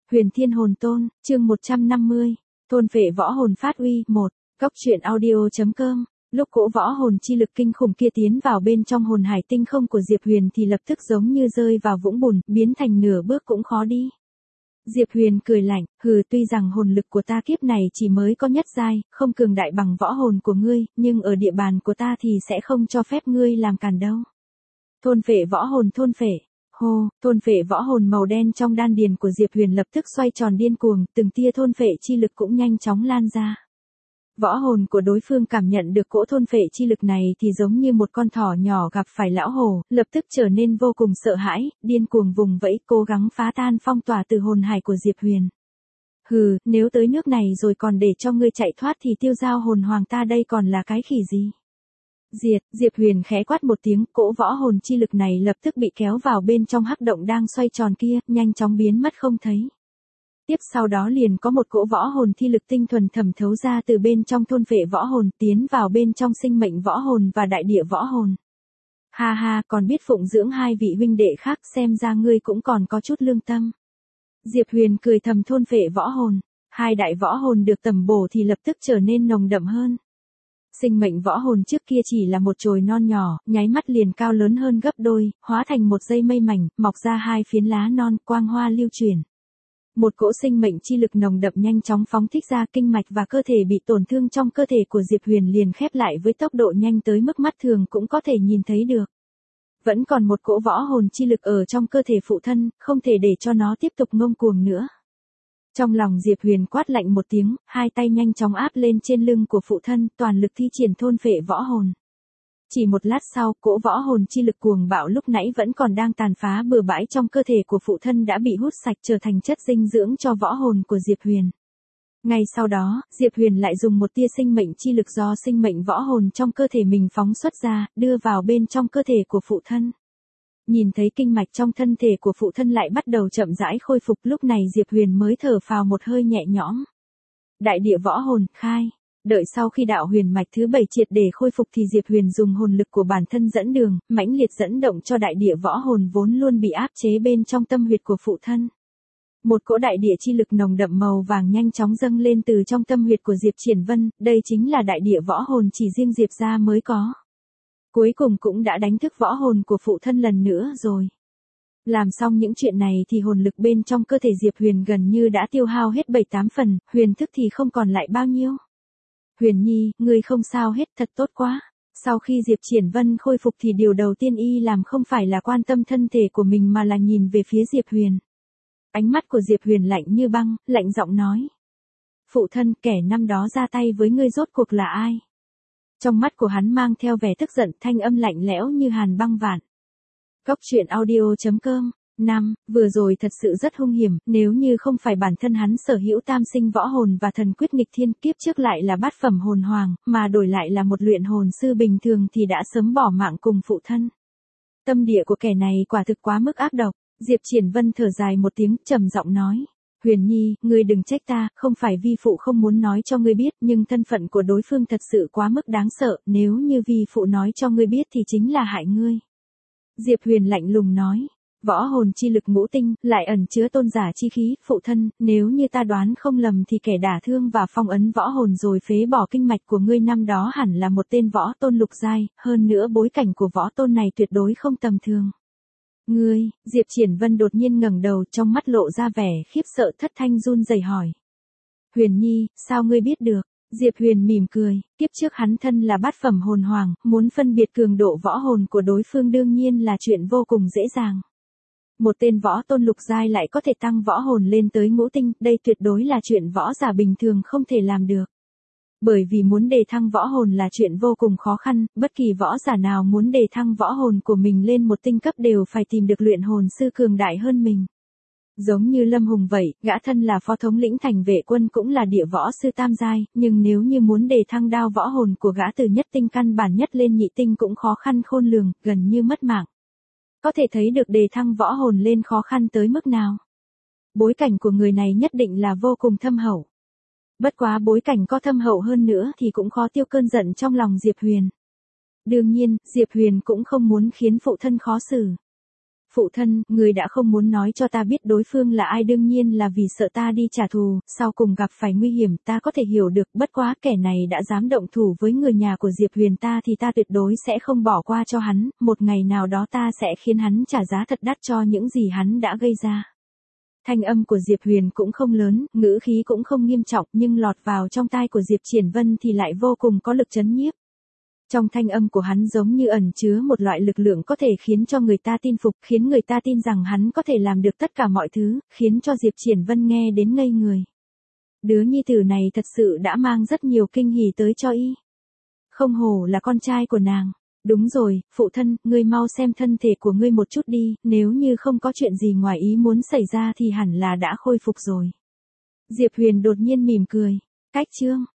Huyền Thiên Hồn Tôn, chương 150, thôn phệ võ hồn phát uy, 1, góc truyện audio.com. Lúc cỗ võ hồn chi lực kinh khủng kia tiến vào bên trong hồn hải tinh không của Diệp Huyền thì lập tức giống như rơi vào vũng bùn, biến thành nửa bước cũng khó đi. Diệp Huyền cười lạnh, tuy rằng hồn lực của ta kiếp này chỉ mới có nhất giai, không cường đại bằng võ hồn của ngươi, nhưng ở địa bàn của ta thì sẽ không cho phép ngươi làm cản đâu. Thôn phệ võ hồn thôn phệ. Hô, thôn phệ võ hồn màu đen trong đan điền của Diệp Huyền lập tức xoay tròn điên cuồng, từng tia thôn phệ chi lực cũng nhanh chóng lan ra. Võ hồn của đối phương cảm nhận được cỗ thôn phệ chi lực này thì giống như một con thỏ nhỏ gặp phải lão hổ, lập tức trở nên vô cùng sợ hãi, điên cuồng vùng vẫy cố gắng phá tan phong tỏa từ hồn hải của Diệp Huyền. Nếu tới nước này rồi còn để cho ngươi chạy thoát thì tiêu giao hồn hoàng ta đây còn là cái khỉ gì? Diệp Huyền khẽ quát một tiếng, cỗ võ hồn chi lực này lập tức bị kéo vào bên trong hắc động đang xoay tròn kia, nhanh chóng biến mất không thấy. Tiếp sau đó liền có một cỗ võ hồn thi lực tinh thuần thẩm thấu ra từ bên trong thôn phệ võ hồn, tiến vào bên trong sinh mệnh võ hồn và đại địa võ hồn. Ha ha, còn biết phụng dưỡng hai vị huynh đệ khác, xem ra ngươi cũng còn có chút lương tâm. Diệp Huyền cười thầm thôn phệ võ hồn, hai đại võ hồn được tầm bổ thì lập tức trở nên nồng đậm hơn. Sinh mệnh võ hồn trước kia chỉ là một chồi non nhỏ, nháy mắt liền cao lớn hơn gấp đôi, hóa thành một dây mây mảnh, mọc ra hai phiến lá non, quang hoa lưu chuyển. Một cỗ sinh mệnh chi lực nồng đậm nhanh chóng phóng thích ra, kinh mạch và cơ thể bị tổn thương trong cơ thể của Diệp Huyền liền khép lại với tốc độ nhanh tới mức mắt thường cũng có thể nhìn thấy được. Vẫn còn một cỗ võ hồn chi lực ở trong cơ thể phụ thân, không thể để cho nó tiếp tục ngông cuồng nữa. Trong lòng Diệp Huyền quát lạnh một tiếng, hai tay nhanh chóng áp lên trên lưng của phụ thân, toàn lực thi triển thôn phệ võ hồn. Chỉ một lát sau, cỗ võ hồn chi lực cuồng bạo lúc nãy vẫn còn đang tàn phá bừa bãi trong cơ thể của phụ thân đã bị hút sạch trở thành chất dinh dưỡng cho võ hồn của Diệp Huyền. Ngay sau đó, Diệp Huyền lại dùng một tia sinh mệnh chi lực do sinh mệnh võ hồn trong cơ thể mình phóng xuất ra, đưa vào bên trong cơ thể của phụ thân. Nhìn thấy kinh mạch trong thân thể của phụ thân lại bắt đầu chậm rãi khôi phục, lúc này Diệp Huyền mới thở phào một hơi nhẹ nhõm. Đại địa võ hồn, khai. Đợi sau khi đạo huyền mạch thứ 7 triệt để khôi phục thì Diệp Huyền dùng hồn lực của bản thân dẫn đường, mãnh liệt dẫn động cho đại địa võ hồn vốn luôn bị áp chế bên trong tâm huyệt của phụ thân. Một cỗ đại địa chi lực nồng đậm màu vàng nhanh chóng dâng lên từ trong tâm huyệt của Diệp Triển Vân, đây chính là đại địa võ hồn chỉ riêng Diệp gia mới có. Cuối cùng cũng đã đánh thức võ hồn của phụ thân lần nữa rồi. Làm xong những chuyện này thì hồn lực bên trong cơ thể Diệp Huyền gần như đã tiêu hao hết 7-8 phần, huyền thức thì không còn lại bao nhiêu. Huyền Nhi, ngươi không sao hết, thật tốt quá. Sau khi Diệp Triển Vân khôi phục thì điều đầu tiên y làm không phải là quan tâm thân thể của mình mà là nhìn về phía Diệp Huyền. Ánh mắt của Diệp Huyền lạnh như băng, lạnh giọng nói. Phụ thân, kẻ năm đó ra tay với ngươi rốt cuộc là ai? Trong mắt của hắn mang theo vẻ tức giận, thanh âm lạnh lẽo như hàn băng vạn. Góc truyện audio.com. Vừa rồi thật sự rất hung hiểm, nếu như không phải bản thân hắn sở hữu tam sinh võ hồn và thần quyết nghịch thiên, kiếp trước lại là bát phẩm hồn hoàng, mà đổi lại là một luyện hồn sư bình thường thì đã sớm bỏ mạng cùng phụ thân. Tâm địa của kẻ này quả thực quá mức ác độc. Diệp Triển Vân thở dài một tiếng, trầm giọng nói. Huyền Nhi, ngươi đừng trách ta, không phải vi phụ không muốn nói cho ngươi biết, nhưng thân phận của đối phương thật sự quá mức đáng sợ, nếu như vi phụ nói cho ngươi biết thì chính là hại ngươi. Diệp Huyền lạnh lùng nói. Võ hồn chi lực ngũ tinh, lại ẩn chứa tôn giả chi khí, phụ thân, nếu như ta đoán không lầm thì kẻ đả thương và phong ấn võ hồn rồi phế bỏ kinh mạch của ngươi năm đó hẳn là một tên võ tôn lục giai, hơn nữa bối cảnh của võ tôn này tuyệt đối không tầm thường. Ngươi, Diệp Triển Vân đột nhiên ngẩng đầu, trong mắt lộ ra vẻ khiếp sợ, thất thanh run rẩy hỏi. Huyền Nhi, sao ngươi biết được? Diệp Huyền mỉm cười, kiếp trước hắn thân là bát phẩm hồn hoàng, muốn phân biệt cường độ võ hồn của đối phương đương nhiên là chuyện vô cùng dễ dàng. Một tên võ tôn lục giai lại có thể tăng võ hồn lên tới ngũ tinh, đây tuyệt đối là chuyện võ giả bình thường không thể làm được. Bởi vì muốn đề thăng võ hồn là chuyện vô cùng khó khăn, bất kỳ võ giả nào muốn đề thăng võ hồn của mình lên một tinh cấp đều phải tìm được luyện hồn sư cường đại hơn mình. Giống như Lâm Hùng vậy, gã thân là phó thống lĩnh thành vệ quân cũng là địa võ sư tam giai, nhưng nếu như muốn đề thăng đao võ hồn của gã từ nhất tinh căn bản nhất lên nhị tinh cũng khó khăn khôn lường, gần như mất mạng. Có thể thấy được đề thăng võ hồn lên khó khăn tới mức nào. Bối cảnh của người này nhất định là vô cùng thâm hậu. Bất quá bối cảnh có thâm hậu hơn nữa thì cũng khó tiêu cơn giận trong lòng Diệp Huyền. Đương nhiên, Diệp Huyền cũng không muốn khiến phụ thân khó xử. Phụ thân, người đã không muốn nói cho ta biết đối phương là ai, đương nhiên là vì sợ ta đi trả thù, sau cùng gặp phải nguy hiểm, ta có thể hiểu được, bất quá kẻ này đã dám động thủ với người nhà của Diệp Huyền ta thì ta tuyệt đối sẽ không bỏ qua cho hắn, một ngày nào đó ta sẽ khiến hắn trả giá thật đắt cho những gì hắn đã gây ra. Thanh âm của Diệp Huyền cũng không lớn, ngữ khí cũng không nghiêm trọng, nhưng lọt vào trong tai của Diệp Triển Vân thì lại vô cùng có lực chấn nhiếp. Trong thanh âm của hắn giống như ẩn chứa một loại lực lượng có thể khiến cho người ta tin phục, khiến người ta tin rằng hắn có thể làm được tất cả mọi thứ, khiến cho Diệp Triển Vân nghe đến ngây người. Đứa nhi tử này thật sự đã mang rất nhiều kinh hỉ tới cho y. Không hổ là con trai của nàng. Đúng rồi, phụ thân, ngươi mau xem thân thể của ngươi một chút đi, nếu như không có chuyện gì ngoài ý muốn xảy ra thì hẳn là đã khôi phục rồi. Diệp Huyền đột nhiên mỉm cười. Cách chương